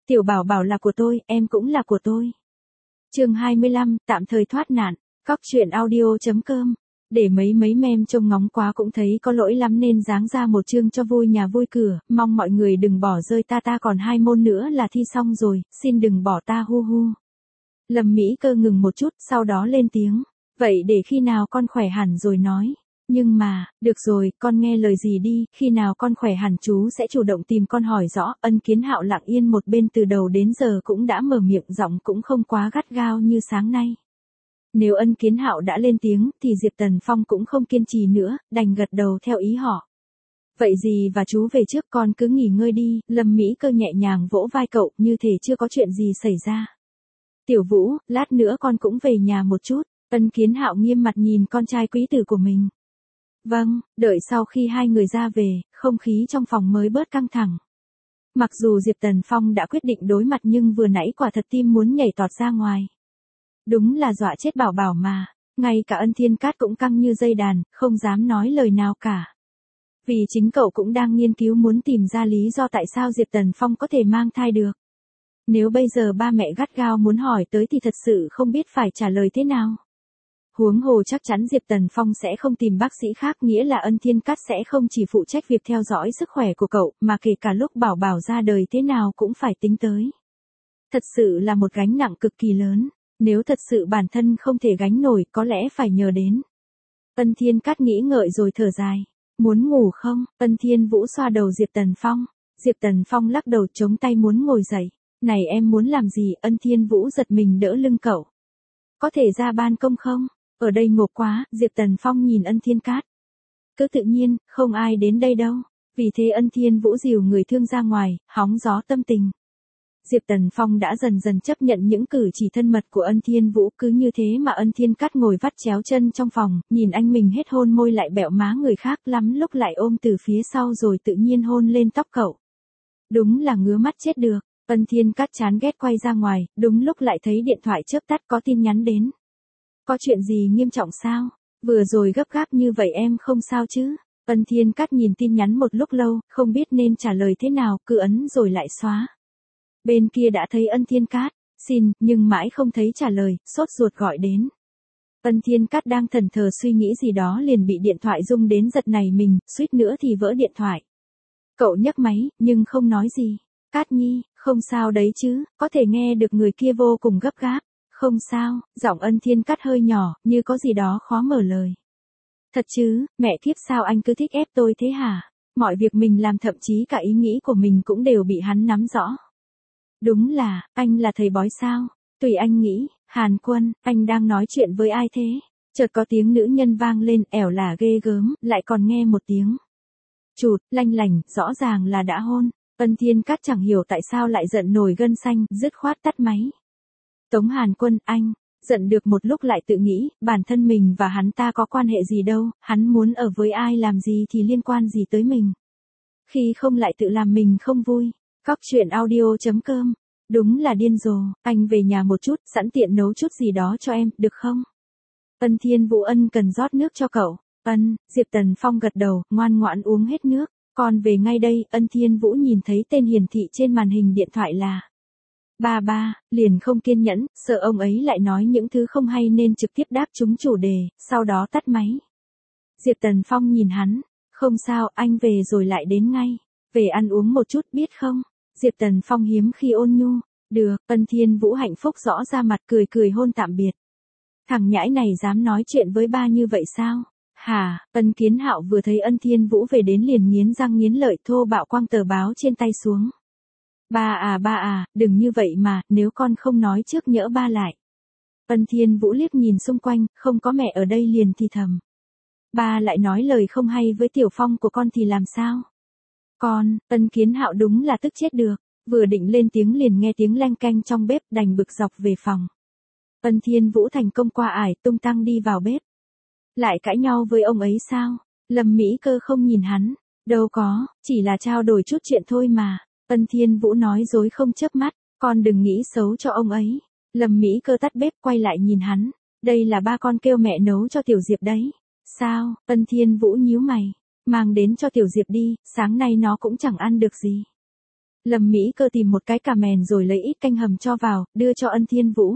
Tiểu Bảo Bảo là của tôi, em cũng là của tôi. Chương 25, tạm thời thoát nạn. Cóc truyện audio.com. Để mấy mem trông ngóng quá cũng thấy có lỗi lắm nên dáng ra một chương cho vui nhà vui cửa, mong mọi người đừng bỏ rơi ta còn 2 môn nữa là thi xong rồi, xin đừng bỏ ta hu hu. Lâm Mỹ Cơ ngừng một chút, sau đó lên tiếng, vậy để khi nào con khỏe hẳn rồi nói. Nhưng mà, được rồi, con nghe lời gì đi, khi nào con khỏe hẳn chú sẽ chủ động tìm con hỏi rõ. Ân Kiến Hạo lặng yên một bên từ đầu đến giờ cũng đã mở miệng, giọng cũng không quá gắt gao như sáng nay. Nếu Ân Kiến Hạo đã lên tiếng thì Diệp Tần Phong cũng không kiên trì nữa, đành gật đầu theo ý họ. Vậy gì và chú về trước, con cứ nghỉ ngơi đi. Lâm Mỹ Cơ nhẹ nhàng vỗ vai cậu như thể chưa có chuyện gì xảy ra. Tiểu Vũ, lát nữa con cũng về nhà một chút. Ân Kiến Hạo nghiêm mặt nhìn con trai quý tử của mình. Vâng, đợi sau khi hai người ra về, không khí trong phòng mới bớt căng thẳng. Mặc dù Diệp Tần Phong đã quyết định đối mặt nhưng vừa nãy quả thật tim muốn nhảy tọt ra ngoài. Đúng là dọa chết Bảo Bảo mà, ngay cả Ân Thiên Cát cũng căng như dây đàn, không dám nói lời nào cả. Vì chính cậu cũng đang nghiên cứu muốn tìm ra lý do tại sao Diệp Tần Phong có thể mang thai được. Nếu bây giờ ba mẹ gắt gao muốn hỏi tới thì thật sự không biết phải trả lời thế nào. Huống hồ chắc chắn Diệp Tần Phong sẽ không tìm bác sĩ khác, nghĩa là Ân Thiên Cát sẽ không chỉ phụ trách việc theo dõi sức khỏe của cậu, mà kể cả lúc Bảo Bảo ra đời thế nào cũng phải tính tới. Thật sự là một gánh nặng cực kỳ lớn, nếu thật sự bản thân không thể gánh nổi có lẽ phải nhờ đến. Ân Thiên Cát nghĩ ngợi rồi thở dài. Muốn ngủ không? Ân Thiên Vũ xoa đầu Diệp Tần Phong. Diệp Tần Phong lắc đầu chống tay muốn ngồi dậy. Này em muốn làm gì? Ân Thiên Vũ giật mình đỡ lưng cậu. Có thể ra ban công không? Ở đây ngộp quá. Diệp Tần Phong nhìn Ân Thiên Cát. Cứ tự nhiên, không ai đến đây đâu. Vì thế Ân Thiên Vũ dìu người thương ra ngoài, hóng gió tâm tình. Diệp Tần Phong đã dần dần chấp nhận những cử chỉ thân mật của Ân Thiên Vũ, cứ như thế mà Ân Thiên Cát ngồi vắt chéo chân trong phòng, nhìn anh mình hết hôn môi lại bẹo má người khác, lắm lúc lại ôm từ phía sau rồi tự nhiên hôn lên tóc cậu. Đúng là ngứa mắt chết được. Ân Thiên Cát chán ghét quay ra ngoài, đúng lúc lại thấy điện thoại chớp tắt có tin nhắn đến. Có chuyện gì nghiêm trọng sao? Vừa rồi gấp gáp như vậy em không sao chứ? Ân Thiên Cát nhìn tin nhắn một lúc lâu, không biết nên trả lời thế nào, cứ ấn rồi lại xóa. Bên kia đã thấy Ân Thiên Cát, xin, nhưng mãi không thấy trả lời, sốt ruột gọi đến. Ân Thiên Cát đang thẫn thờ suy nghĩ gì đó liền bị điện thoại rung đến giật nảy mình, suýt nữa thì vỡ điện thoại. Cậu nhấc máy, nhưng không nói gì. Cát Nhi, không sao đấy chứ? Có thể nghe được người kia vô cùng gấp gáp. Không sao, giọng Ân Thiên Cát hơi nhỏ, như có gì đó khó mở lời. Thật chứ, mẹ kiếp sao anh cứ thích ép tôi thế hả? Mọi việc mình làm thậm chí cả ý nghĩ của mình cũng đều bị hắn nắm rõ. Đúng là, anh là thầy bói sao? Tùy anh nghĩ. Hàn Quân, anh đang nói chuyện với ai thế? Chợt có tiếng nữ nhân vang lên, ẻo là ghê gớm, lại còn nghe một tiếng chụt, lanh lành, rõ ràng là đã hôn. Ân Thiên Cát chẳng hiểu tại sao lại giận nổi gân xanh, dứt khoát tắt máy. Tống Hàn Quân, anh, giận được một lúc lại tự nghĩ, bản thân mình và hắn ta có quan hệ gì đâu, hắn muốn ở với ai làm gì thì liên quan gì tới mình. Khi không lại tự làm mình không vui. Cóc truyện audio.com. Đúng là điên rồ, anh về nhà một chút, sẵn tiện nấu chút gì đó cho em, được không? Ân Thiên Vũ ân cần rót nước cho cậu. Ân, Diệp Tần Phong gật đầu, ngoan ngoãn uống hết nước. Con về ngay đây. Ân Thiên Vũ nhìn thấy tên hiển thị trên màn hình điện thoại là ba, liền không kiên nhẫn, sợ ông ấy lại nói những thứ không hay nên trực tiếp đáp trúng chủ đề, sau đó tắt máy. Diệp Tần Phong nhìn hắn, không sao, anh về rồi lại đến ngay. Về ăn uống một chút biết không? Diệp Tần Phong hiếm khi ôn nhu. Được. Ân Thiên Vũ hạnh phúc rõ ra mặt, cười hôn tạm biệt. Thằng nhãi này dám nói chuyện với ba như vậy sao? Hả? Ân Kiến Hạo vừa thấy Ân Thiên Vũ về đến liền nghiến răng nghiến lợi, thô bạo quăng tờ báo trên tay xuống. Ba à, đừng như vậy mà, nếu con không nói trước nhỡ ba lại. Ân Thiên Vũ liếc nhìn xung quanh, không có mẹ ở đây liền thì thầm. Ba lại nói lời không hay với Tiểu Phong của con thì làm sao? Con, Ân Kiến Hạo đúng là tức chết được, vừa định lên tiếng liền nghe tiếng leng keng trong bếp, đành bực dọc về phòng. Ân Thiên Vũ thành công qua ải tung tăng đi vào bếp. Lại cãi nhau với ông ấy sao? Lâm Mỹ Cơ không nhìn hắn, đâu có, chỉ là trao đổi chút chuyện thôi mà. Ân Thiên Vũ nói dối không chớp mắt, con đừng nghĩ xấu cho ông ấy. Lâm Mỹ Cơ tắt bếp quay lại nhìn hắn, đây là ba con kêu mẹ nấu cho Tiểu Diệp đấy. Sao? Ân Thiên Vũ nhíu mày. Mang đến cho Tiểu Diệp đi, sáng nay nó cũng chẳng ăn được gì. Lâm Mỹ Cơ tìm một cái cà mèn rồi lấy ít canh hầm cho vào, đưa cho Ân Thiên Vũ.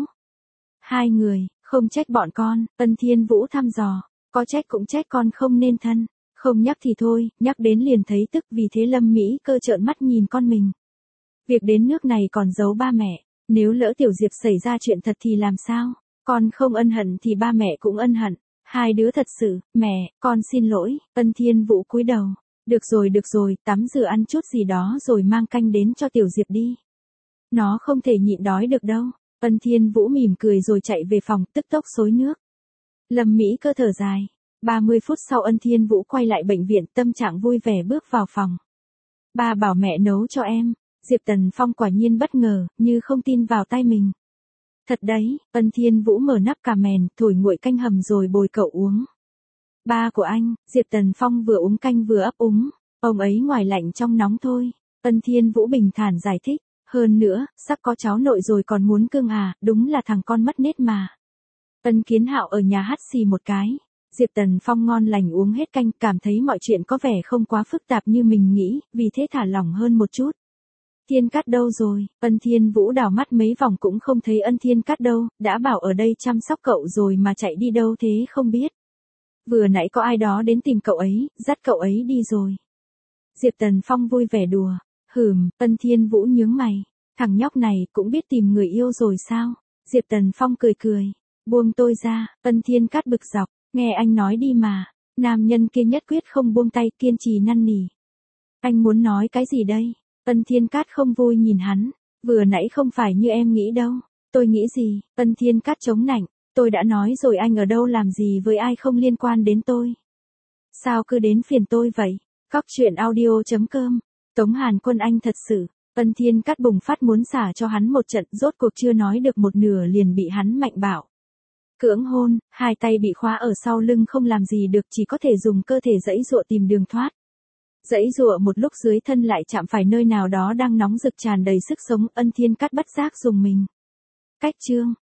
Hai người, không trách bọn con, Ân Thiên Vũ thăm dò, có trách cũng trách con không nên thân, không nhắc thì thôi, nhắc đến liền thấy tức, vì thế Lâm Mỹ Cơ trợn mắt nhìn con mình. Việc đến nước này còn giấu ba mẹ, nếu lỡ Tiểu Diệp xảy ra chuyện thật thì làm sao? Con không ân hận thì ba mẹ cũng ân hận. Hai đứa thật sự, mẹ, con xin lỗi. Ân Thiên Vũ cúi đầu. Được rồi, tắm rửa ăn chút gì đó rồi mang canh đến cho Tiểu Diệp đi. Nó không thể nhịn đói được đâu. Ân Thiên Vũ mỉm cười rồi chạy về phòng, tức tốc xối nước. Lâm Mỹ Cơ thở dài. 30 phút sau Ân Thiên Vũ quay lại bệnh viện, tâm trạng vui vẻ bước vào phòng. Ba bảo mẹ nấu cho em. Diệp Tần Phong quả nhiên bất ngờ, như không tin vào tai mình. Thật đấy, Ân Thiên Vũ mở nắp cà mèn, thổi nguội canh hầm rồi bồi cậu uống. Ba của anh, Diệp Tần Phong vừa uống canh vừa ấp úng. Ông ấy ngoài lạnh trong nóng thôi. Ân Thiên Vũ bình thản giải thích. Hơn nữa, sắp có cháu nội rồi còn muốn cưng à, đúng là thằng con mất nết mà. Ân Kiến Hạo ở nhà hắt xì một cái. Diệp Tần Phong ngon lành uống hết canh, cảm thấy mọi chuyện có vẻ không quá phức tạp như mình nghĩ, vì thế thả lỏng hơn một chút. Thiên Cát đâu rồi? Ân Thiên Vũ đảo mắt mấy vòng cũng không thấy Ân Thiên Cát đâu, đã bảo ở đây chăm sóc cậu rồi mà chạy đi đâu thế không biết. Vừa nãy có ai đó đến tìm cậu ấy, dắt cậu ấy đi rồi. Diệp Tần Phong vui vẻ đùa. Ân Thiên Vũ nhướng mày. Thằng nhóc này cũng biết tìm người yêu rồi sao? Diệp Tần Phong cười cười. Buông tôi ra, Ân Thiên Cát bực dọc. Nghe anh nói đi mà. Nam nhân kia nhất quyết không buông tay, kiên trì năn nỉ. Anh muốn nói cái gì đây? Ân Thiên Cát không vui nhìn hắn. Vừa nãy không phải như em nghĩ đâu. Tôi nghĩ gì? Ân Thiên Cát chống nạnh. Tôi đã nói rồi, anh ở đâu làm gì với ai không liên quan đến tôi. Sao cứ đến phiền tôi vậy? Cóc truyện audio.com. Tống Hàn Quân anh thật sự. Ân Thiên Cát bùng phát muốn xả cho hắn một trận, rốt cuộc chưa nói được một nửa liền bị hắn mạnh bạo. Cưỡng hôn, hai tay bị khóa ở sau lưng không làm gì được, chỉ có thể dùng cơ thể giãy giụa tìm đường thoát. Giãy giụa một lúc dưới thân lại chạm phải nơi nào đó đang nóng rực tràn đầy sức sống, Ân Thiên Cát bất giác dùng mình. Cách chương